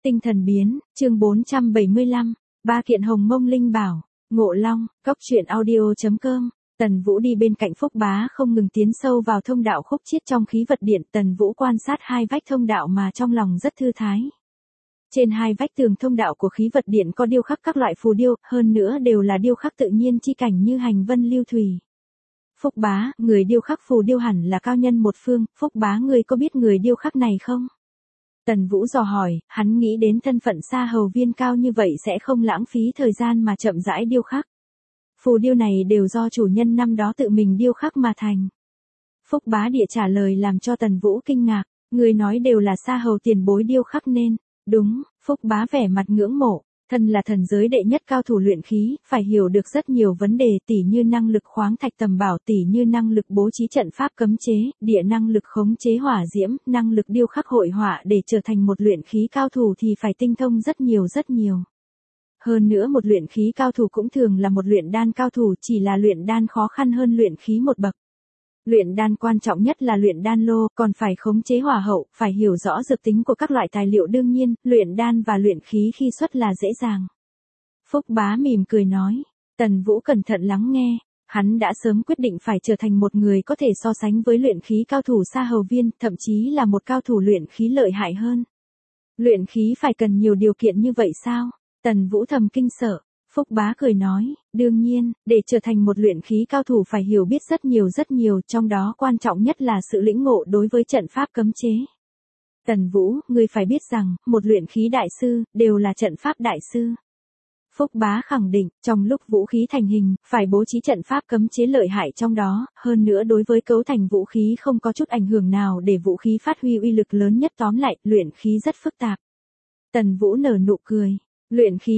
Tinh thần biến, chương 475, ba kiện hồng mông linh bảo, Ngộ Long, Cốc truyện audio.com. Tần Vũ đi bên cạnh Phúc Bá không ngừng tiến sâu vào thông đạo khúc chiết trong khí vật điện. Tần Vũ quan sát hai vách thông đạo mà trong lòng rất thư thái. Trên hai vách tường thông đạo của khí vật điện có điêu khắc các loại phù điêu, hơn nữa đều là điêu khắc tự nhiên chi cảnh như hành vân lưu thủy. Phúc Bá, người điêu khắc phù điêu hẳn là cao nhân một phương, Phúc Bá ngươi có biết người điêu khắc này không? Tần Vũ dò hỏi, hắn nghĩ đến thân phận Sa Hầu Viên cao như vậy sẽ không lãng phí thời gian mà chậm rãi điêu khắc. Phù điêu này đều do chủ nhân năm đó tự mình điêu khắc mà thành. Phúc Bá Địa trả lời làm cho Tần Vũ kinh ngạc, người nói đều là Sa Hầu tiền bối điêu khắc nên. Đúng, Phúc Bá vẻ mặt ngưỡng mộ, thân là thần giới đệ nhất cao thủ luyện khí, phải hiểu được rất nhiều vấn đề tỉ như năng lực khoáng thạch tầm bảo, tỉ như năng lực bố trí trận pháp cấm chế, địa năng lực khống chế hỏa diễm, năng lực điêu khắc hội họa. Để trở thành một luyện khí cao thủ thì phải tinh thông rất nhiều. Hơn nữa một luyện khí cao thủ cũng thường là một luyện đan cao thủ, chỉ là luyện đan khó khăn hơn luyện khí một bậc. Luyện đan quan trọng nhất là luyện đan lô, còn phải khống chế hỏa hậu, phải hiểu rõ dược tính của các loại tài liệu. Đương nhiên, luyện đan và luyện khí khi xuất là dễ dàng. Phúc Bá mỉm cười nói. Tần Vũ cẩn thận lắng nghe, hắn đã sớm quyết định phải trở thành một người có thể so sánh với luyện khí cao thủ Sa Hầu Viên, thậm chí là một cao thủ luyện khí lợi hại hơn. Luyện khí phải cần nhiều điều kiện như vậy sao? Tần Vũ thầm kinh sợ. Phúc Bá cười nói, đương nhiên, để trở thành một luyện khí cao thủ phải hiểu biết rất nhiều, trong đó quan trọng nhất là sự lĩnh ngộ đối với trận pháp cấm chế. Tần Vũ, ngươi phải biết rằng, một luyện khí đại sư, đều là trận pháp đại sư. Phúc Bá khẳng định, trong lúc vũ khí thành hình, phải bố trí trận pháp cấm chế lợi hại trong đó, hơn nữa đối với cấu thành vũ khí không có chút ảnh hưởng nào để vũ khí phát huy uy lực lớn nhất. Tóm lại, luyện khí rất phức tạp. Tần Vũ nở nụ cười. Luyện khí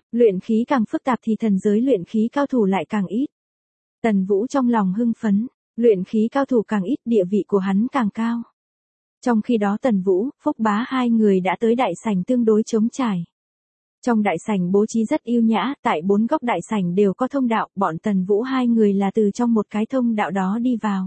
càng phức tạp thì thần giới luyện khí cao thủ lại càng ít. Tần Vũ trong lòng hưng phấn, luyện khí cao thủ càng ít địa vị của hắn càng cao. Trong khi đó Tần Vũ, Phúc Bá hai người đã tới đại sảnh tương đối trống trải. Trong đại sảnh bố trí rất yêu nhã, tại bốn góc đại sảnh đều có thông đạo, bọn Tần Vũ hai người là từ trong một cái thông đạo đó đi vào.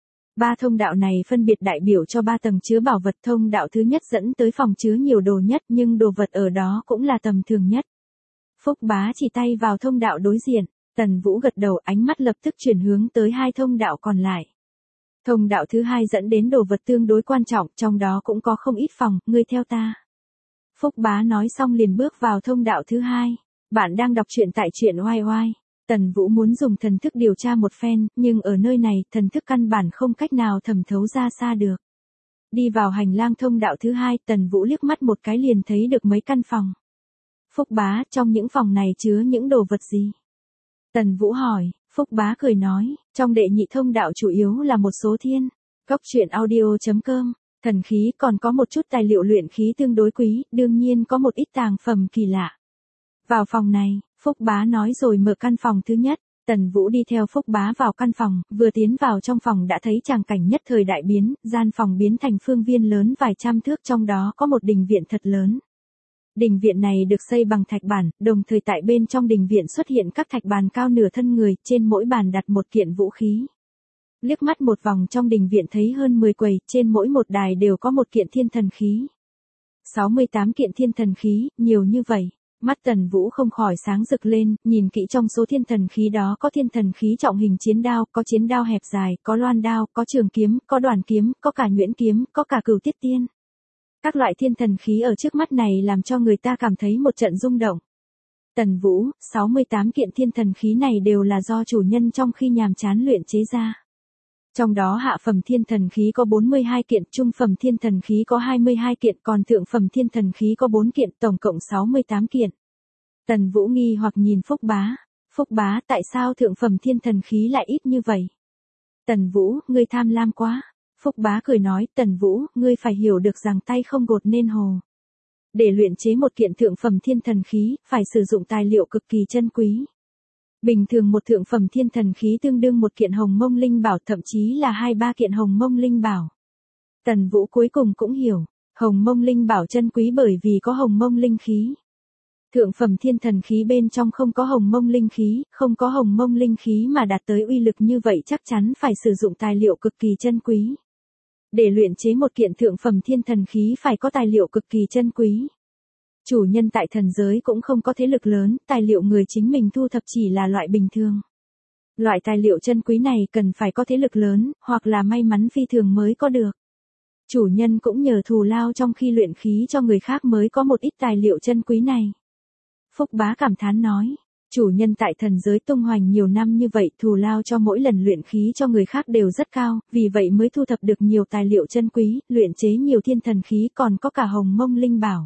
Ba thông đạo này phân biệt đại biểu cho ba tầng chứa bảo vật. Thông đạo thứ nhất dẫn tới phòng chứa nhiều đồ nhất, nhưng đồ vật ở đó cũng là tầm thường nhất. Phúc Bá chỉ tay vào thông đạo đối diện, Tần Vũ gật đầu, ánh mắt lập tức chuyển hướng tới hai thông đạo còn lại. Thông đạo thứ hai dẫn đến đồ vật tương đối quan trọng, trong đó cũng có không ít phòng, ngươi theo ta. Phúc Bá nói xong liền bước vào thông đạo thứ hai. Bạn đang đọc truyện tại truyện oai oai. Tần Vũ muốn dùng thần thức điều tra một phen, nhưng ở nơi này, thần thức căn bản không cách nào thẩm thấu ra xa được. Đi vào hành lang thông đạo thứ hai, Tần Vũ liếc mắt một cái liền thấy được mấy căn phòng. Phúc Bá, trong những phòng này chứa những đồ vật gì? Tần Vũ hỏi. Phúc Bá cười nói, trong đệ nhị thông đạo chủ yếu là một số thiên, cốc truyện audio.com, thần khí, còn có một chút tài liệu luyện khí tương đối quý, đương nhiên có một ít tàng phẩm kỳ lạ. Vào phòng này, Phúc Bá nói rồi mở căn phòng thứ nhất. Tần Vũ đi theo Phúc Bá vào căn phòng, vừa tiến vào trong phòng đã thấy tràng cảnh nhất thời đại biến, gian phòng biến thành phương viên lớn vài trăm thước, trong đó có một đình viện thật lớn. Đình viện này được xây bằng thạch bản, đồng thời tại bên trong đình viện xuất hiện các thạch bàn cao nửa thân người, trên mỗi bàn đặt một kiện vũ khí. Liếc mắt một vòng trong đình viện thấy hơn 10 quầy, trên mỗi một đài đều có một kiện thiên thần khí. 68 kiện thiên thần khí, nhiều như vậy. Mắt Tần Vũ không khỏi sáng rực lên, nhìn kỹ trong số thiên thần khí đó có thiên thần khí trọng hình chiến đao, có chiến đao hẹp dài, có loan đao, có trường kiếm, có đoàn kiếm, có cả nhuyễn kiếm, có cả cửu tiết tiên. Các loại thiên thần khí ở trước mắt này làm cho người ta cảm thấy một trận rung động. Tần Vũ, 68 kiện thiên thần khí này đều là do chủ nhân trong khi nhàm chán luyện chế ra. Trong đó hạ phẩm thiên thần khí có 42 kiện, trung phẩm thiên thần khí có 22 kiện, còn thượng phẩm thiên thần khí có 4 kiện, tổng cộng 68 kiện. Tần Vũ nghi hoặc nhìn Phúc Bá. Phúc Bá, tại sao thượng phẩm thiên thần khí lại ít như vậy? Tần Vũ, ngươi tham lam quá. Phúc Bá cười nói, Tần Vũ, ngươi phải hiểu được rằng tay không gột nên hồ. Để luyện chế một kiện thượng phẩm thiên thần khí, phải sử dụng tài liệu cực kỳ chân quý. Bình thường một thượng phẩm thiên thần khí tương đương một kiện hồng mông linh bảo, thậm chí là 2-3 kiện hồng mông linh bảo. Tần Vũ cuối cùng cũng hiểu, hồng mông linh bảo chân quý bởi vì có hồng mông linh khí. Thượng phẩm thiên thần khí bên trong không có hồng mông linh khí, không có hồng mông linh khí mà đạt tới uy lực như vậy chắc chắn phải sử dụng tài liệu cực kỳ chân quý. Để luyện chế một kiện thượng phẩm thiên thần khí phải có tài liệu cực kỳ chân quý. Chủ nhân tại thần giới cũng không có thế lực lớn, tài liệu người chính mình thu thập chỉ là loại bình thường. Loại tài liệu chân quý này cần phải có thế lực lớn, hoặc là may mắn phi thường mới có được. Chủ nhân cũng nhờ thù lao trong khi luyện khí cho người khác mới có một ít tài liệu chân quý này. Phúc Bá cảm thán nói, chủ nhân tại thần giới tung hoành nhiều năm như vậy, thù lao cho mỗi lần luyện khí cho người khác đều rất cao, vì vậy mới thu thập được nhiều tài liệu chân quý, luyện chế nhiều thiên thần khí, còn có cả hồng mông linh bảo.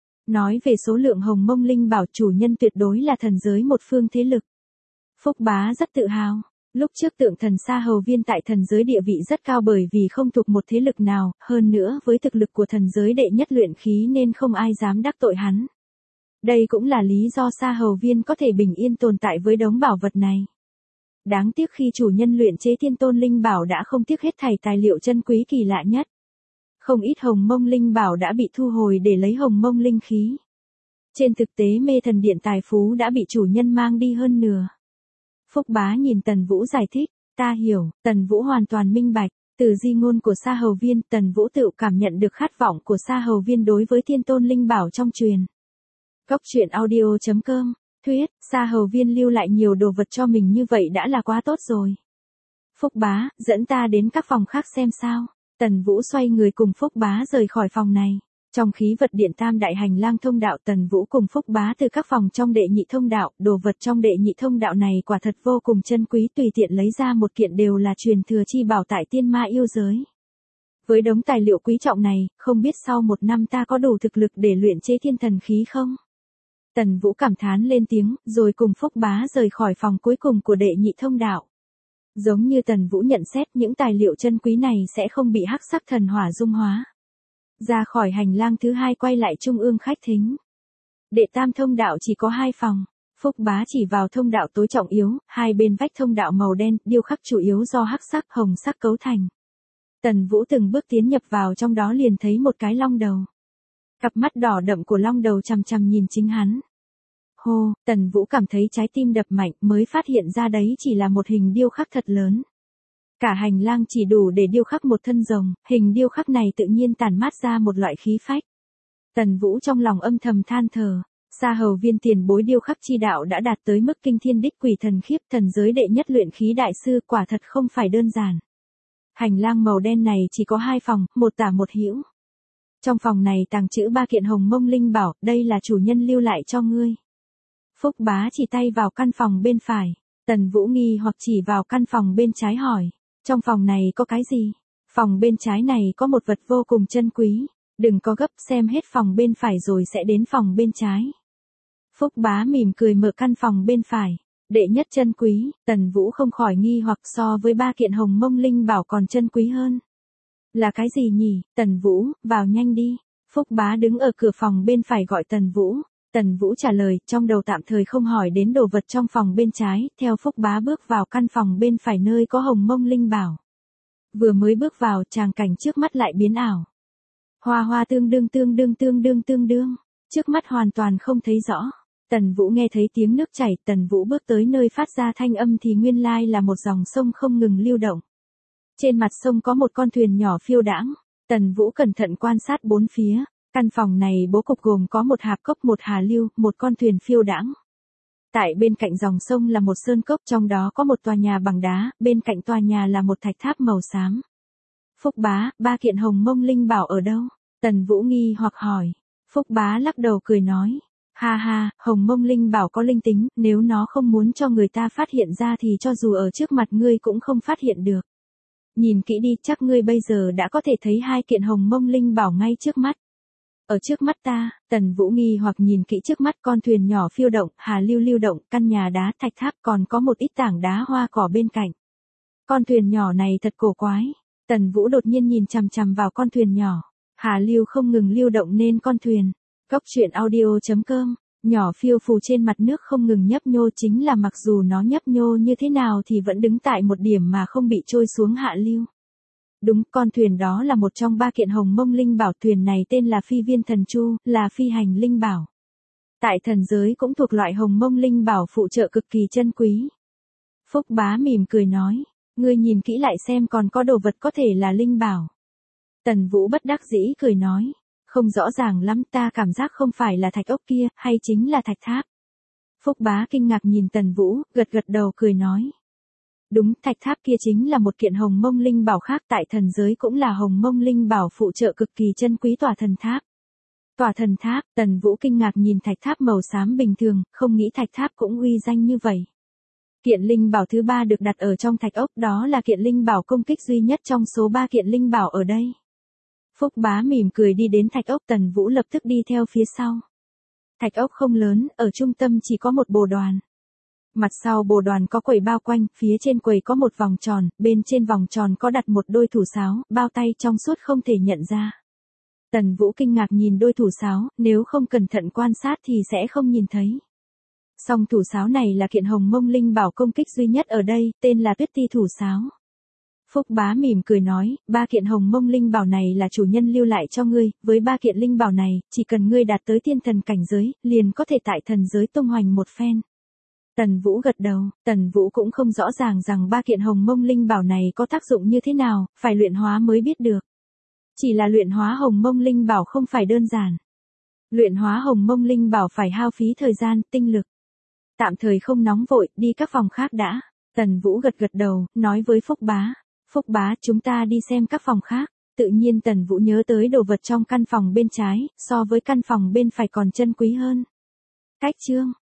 Nói về số lượng hồng mông linh bảo, chủ nhân tuyệt đối là thần giới một phương thế lực. Phúc Bá rất tự hào. Lúc trước tượng thần Sa Hầu Viên tại thần giới địa vị rất cao bởi vì không thuộc một thế lực nào, hơn nữa với thực lực của thần giới đệ nhất luyện khí nên không ai dám đắc tội hắn. Đây cũng là lý do Sa Hầu Viên có thể bình yên tồn tại với đống bảo vật này. Đáng tiếc khi chủ nhân luyện chế thiên tôn linh bảo đã không tiếc hết thảy tài liệu chân quý kỳ lạ nhất. Không ít hồng mông linh bảo đã bị thu hồi để lấy hồng mông linh khí. Trên thực tế Mê Thần Điện tài phú đã bị chủ nhân mang đi hơn nửa. Phúc Bá nhìn Tần Vũ giải thích, ta hiểu, Tần Vũ hoàn toàn minh bạch, từ di ngôn của Sa Hầu Viên, Tần Vũ tự cảm nhận được khát vọng của Sa Hầu Viên đối với thiên tôn linh bảo trong truyền. Cốc truyện audio.com, thuyết, Sa Hầu Viên lưu lại nhiều đồ vật cho mình như vậy đã là quá tốt rồi. Phúc Bá, dẫn ta đến các phòng khác xem sao. Tần Vũ xoay người cùng Phúc Bá rời khỏi phòng này. Trong khí vật điện tam đại hành lang thông đạo, Tần Vũ cùng Phúc Bá từ các phòng trong đệ nhị thông đạo, đồ vật trong đệ nhị thông đạo này quả thật vô cùng chân quý, tùy tiện lấy ra một kiện đều là truyền thừa chi bảo tại tiên ma yêu giới. Với đống tài liệu quý trọng này, không biết sau một năm ta có đủ thực lực để luyện chế thiên thần khí không? Tần Vũ cảm thán lên tiếng, rồi cùng Phúc Bá rời khỏi phòng cuối cùng của đệ nhị thông đạo. Giống như Tần Vũ nhận xét, những tài liệu chân quý này sẽ không bị hắc sắc thần hỏa dung hóa. Ra khỏi hành lang thứ hai quay lại trung ương khách thính. Đệ tam thông đạo chỉ có 2 phòng. Phúc Bá chỉ vào thông đạo tối trọng yếu, hai bên vách thông đạo màu đen, điêu khắc chủ yếu do hắc sắc, hồng sắc cấu thành. Tần Vũ từng bước tiến nhập vào trong đó liền thấy một cái long đầu. Cặp mắt đỏ đậm của long đầu chằm chằm nhìn chính hắn. Hô, Tần Vũ cảm thấy trái tim đập mạnh, mới phát hiện ra đấy chỉ là một hình điêu khắc thật lớn. Cả hành lang chỉ đủ để điêu khắc một thân rồng, hình điêu khắc này tự nhiên tản mát ra một loại khí phách. Tần Vũ trong lòng âm thầm than thở, Sa Hầu Viên tiền bối điêu khắc chi đạo đã đạt tới mức kinh thiên đích quỷ thần khiếp, thần giới đệ nhất luyện khí đại sư, quả thật không phải đơn giản. Hành lang màu đen này chỉ có 2 phòng, một tả một hữu. Trong phòng này tàng trữ 3 kiện hồng mông linh bảo, đây là chủ nhân lưu lại cho ngươi. Phúc Bá chỉ tay vào căn phòng bên phải, Tần Vũ nghi hoặc chỉ vào căn phòng bên trái hỏi, trong phòng này có cái gì? Phòng bên trái này có một vật vô cùng chân quý, đừng có gấp, xem hết phòng bên phải rồi sẽ đến phòng bên trái. Phúc Bá mỉm cười mở căn phòng bên phải, đệ nhất chân quý, Tần Vũ không khỏi nghi hoặc, so với 3 kiện hồng mông linh bảo còn chân quý hơn. Là cái gì nhỉ? Tần Vũ, vào nhanh đi. Phúc Bá đứng ở cửa phòng bên phải gọi Tần Vũ. Tần Vũ trả lời, trong đầu tạm thời không hỏi đến đồ vật trong phòng bên trái, theo Phúc Bá bước vào căn phòng bên phải nơi có hồng mông linh bảo. Vừa mới bước vào, tràng cảnh trước mắt lại biến ảo. Hoa hoa tương đương, trước mắt hoàn toàn không thấy rõ. Tần Vũ nghe thấy tiếng nước chảy, Tần Vũ bước tới nơi phát ra thanh âm thì nguyên lai là một dòng sông không ngừng lưu động. Trên mặt sông có một con thuyền nhỏ phiêu đãng. Tần Vũ cẩn thận quan sát bốn phía. Căn phòng này bố cục gồm có một hạp cốc, một hà lưu, một con thuyền phiêu đãng. Tại bên cạnh dòng sông là một sơn cốc, trong đó có một tòa nhà bằng đá, bên cạnh tòa nhà là một thạch tháp màu xám. Phúc Bá, 3 kiện hồng mông linh bảo ở đâu? Tần Vũ nghi hoặc hỏi. Phúc Bá lắc đầu cười nói. Ha ha, hồng mông linh bảo có linh tính, nếu nó không muốn cho người ta phát hiện ra thì cho dù ở trước mặt ngươi cũng không phát hiện được. Nhìn kỹ đi, chắc ngươi bây giờ đã có thể thấy 2 kiện hồng mông linh bảo ngay trước mắt. Ở trước mắt ta, Tần Vũ nghi hoặc nhìn kỹ trước mắt, con thuyền nhỏ phiêu động, hà lưu lưu động, căn nhà đá, thạch tháp, còn có một ít tảng đá hoa cỏ bên cạnh. Con thuyền nhỏ này thật cổ quái. Tần Vũ đột nhiên nhìn chằm chằm vào con thuyền nhỏ. Hà lưu không ngừng lưu động nên con thuyền. Cốc truyện audio.com, nhỏ phiêu phù trên mặt nước không ngừng nhấp nhô, chính là mặc dù nó nhấp nhô như thế nào thì vẫn đứng tại một điểm mà không bị trôi xuống hạ lưu. Đúng, con thuyền đó là một trong 3 kiện hồng mông linh bảo, thuyền này tên là Phi Viên Thần Chu, là phi hành linh bảo. Tại thần giới cũng thuộc loại hồng mông linh bảo phụ trợ cực kỳ chân quý. Phúc Bá mỉm cười nói, ngươi nhìn kỹ lại xem còn có đồ vật có thể là linh bảo. Tần Vũ bất đắc dĩ cười nói, Không rõ ràng lắm, ta cảm giác không phải là thạch ốc kia, hay chính là thạch tháp. Phúc Bá kinh ngạc nhìn Tần Vũ, gật gật đầu cười nói. Đúng, thạch tháp kia chính là một kiện hồng mông linh bảo khác, tại thần giới cũng là hồng mông linh bảo phụ trợ cực kỳ chân quý tòa thần tháp. Tòa thần tháp, Tần Vũ kinh ngạc nhìn thạch tháp màu xám bình thường, không nghĩ thạch tháp cũng uy danh như vậy. Kiện linh bảo thứ 3 được đặt ở trong thạch ốc, đó là kiện linh bảo công kích duy nhất trong số 3 kiện linh bảo ở đây. Phúc Bá mỉm cười đi đến thạch ốc, Tần Vũ lập tức đi theo phía sau. Thạch ốc không lớn, ở trung tâm chỉ có một bồ đoàn. Mặt sau bồ đoàn có quầy bao quanh, phía trên quầy có một vòng tròn, bên trên vòng tròn có đặt một đôi thủ sáo, bao tay trong suốt không thể nhận ra. Tần Vũ kinh ngạc nhìn đôi thủ sáo, nếu không cẩn thận quan sát thì sẽ không nhìn thấy. Song thủ sáo này là kiện hồng mông linh bảo công kích duy nhất ở đây, tên là Tuyết Ti thủ sáo. Phúc Bá mỉm cười nói, 3 kiện hồng mông linh bảo này là chủ nhân lưu lại cho ngươi, với 3 kiện linh bảo này, chỉ cần ngươi đạt tới thiên thần cảnh giới, liền có thể tại thần giới tung hoành một phen. Tần Vũ gật đầu, Tần Vũ cũng không rõ ràng rằng 3 kiện hồng mông linh bảo này có tác dụng như thế nào, phải luyện hóa mới biết được. Chỉ là luyện hóa hồng mông linh bảo không phải đơn giản. Luyện hóa hồng mông linh bảo phải hao phí thời gian, tinh lực. Tạm thời không nóng vội, đi các phòng khác đã. Tần Vũ gật gật đầu, nói với Phúc Bá. Phúc Bá, chúng ta đi xem các phòng khác. Tự nhiên Tần Vũ nhớ tới đồ vật trong căn phòng bên trái, so với căn phòng bên phải còn chân quý hơn. Cách chương